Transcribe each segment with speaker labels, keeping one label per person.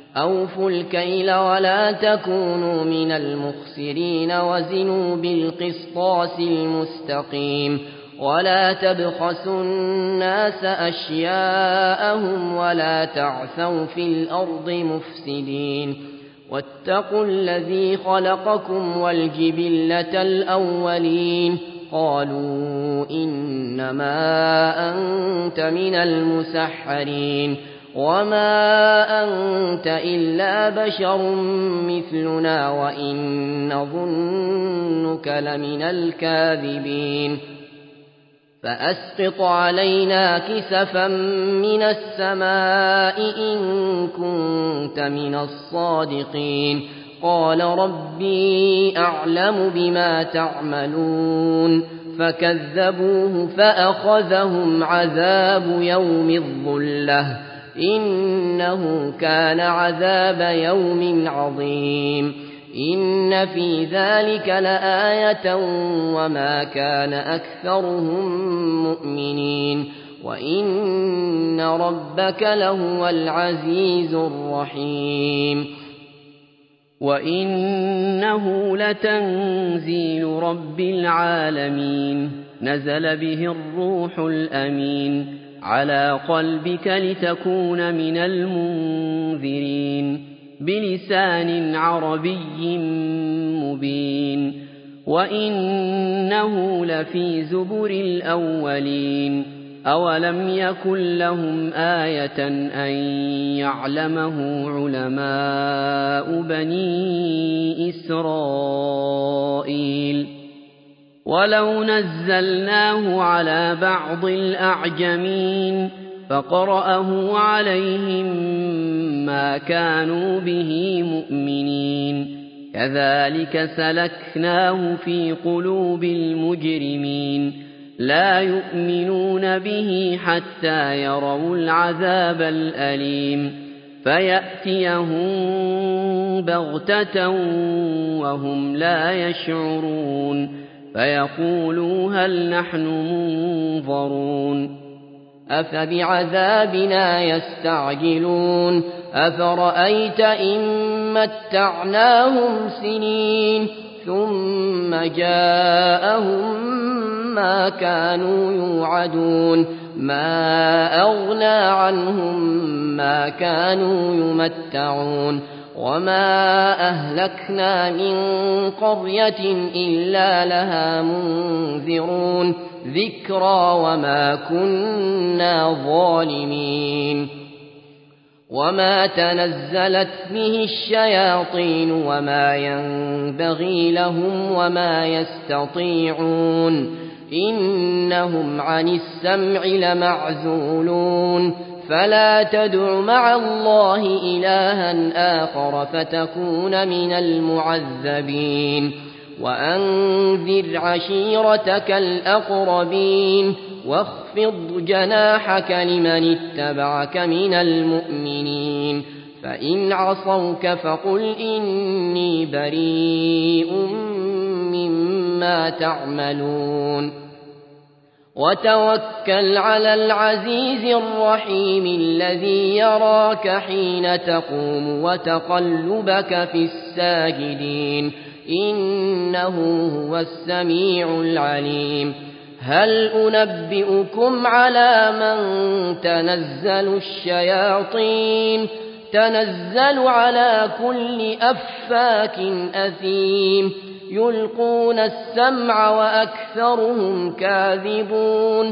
Speaker 1: أوفوا الكيل ولا تكونوا من المخسرين وزنوا بالقسطاس المستقيم ولا تبخسوا الناس أشياءهم ولا تعثوا في الأرض مفسدين واتقوا الذي خلقكم والجبلة الأولين قالوا إنما أنت من المسحرين وما أنت إلا بشر مثلنا وإن نظنك لمن الكاذبين فأسقط علينا كسفا من السماء إن كنت من الصادقين قال ربي أعلم بما تعملون فكذبوه فأخذهم عذاب يوم الظلة إنه كان عذاب يوم عظيم إن في ذلك لآية وما كان أكثرهم مؤمنين وإن ربك لهو العزيز الرحيم
Speaker 2: وإنه لتنزيل رب العالمين نزل به الروح الأمين على قلبك لتكون من المنذرين بلسان عربي مبين وإنه لفي زبر الأولين أولم يكن لهم آية أن يعلمه علماء بني إسرائيل ولو نزلناه على بعض الأعجمين فقرأه عليهم ما كانوا به مؤمنين كذلك سلكناه في قلوب المجرمين لا يؤمنون به حتى يروا العذاب الأليم فيأتيهم بغتة وهم لا يشعرون فيقولوا هل نحن منظرون
Speaker 1: أفبعذابنا يستعجلون أفرأيت إن متعناهم سنين ثم جاءهم ما كانوا يوعدون ما أغنى عنهم ما كانوا يمتعون وما أهلكنا من قرية إلا لها منذرون ذكرى وما كنا ظالمين وما تنزلت به الشياطين وما ينبغي لهم وما يستطيعون إنهم عن السمع لمعزولون فلا تدع مع الله إلها آخر فتكون من المعذبين وأنذر عشيرتك الأقربين واخفض جناحك لمن اتبعك من المؤمنين فإن عصوك فقل إني بريء مما تعملون وتوكل على العزيز الرحيم الذي يراك حين تقوم وتقلبك في الساجدين إنه هو السميع العليم هل أنبئكم على من تنزل الشياطين تنزل على كل أفاك أثيم يلقون السمع وأكثرهم كاذبون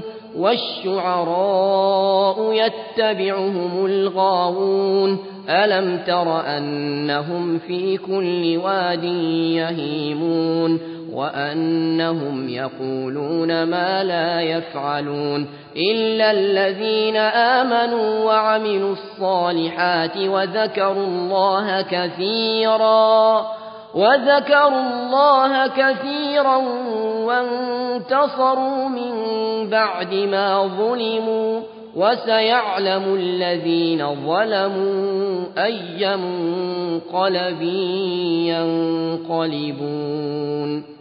Speaker 1: والشعراء يتبعهم الغاوون ألم تر أنهم في كل واد يهيمون وأنهم يقولون ما لا يفعلون إلا الذين آمنوا وعملوا الصالحات وذكروا الله كثيرا وانتصروا من بعد ما ظلموا وسيعلم الذين ظلموا أي منقلب ينقلبون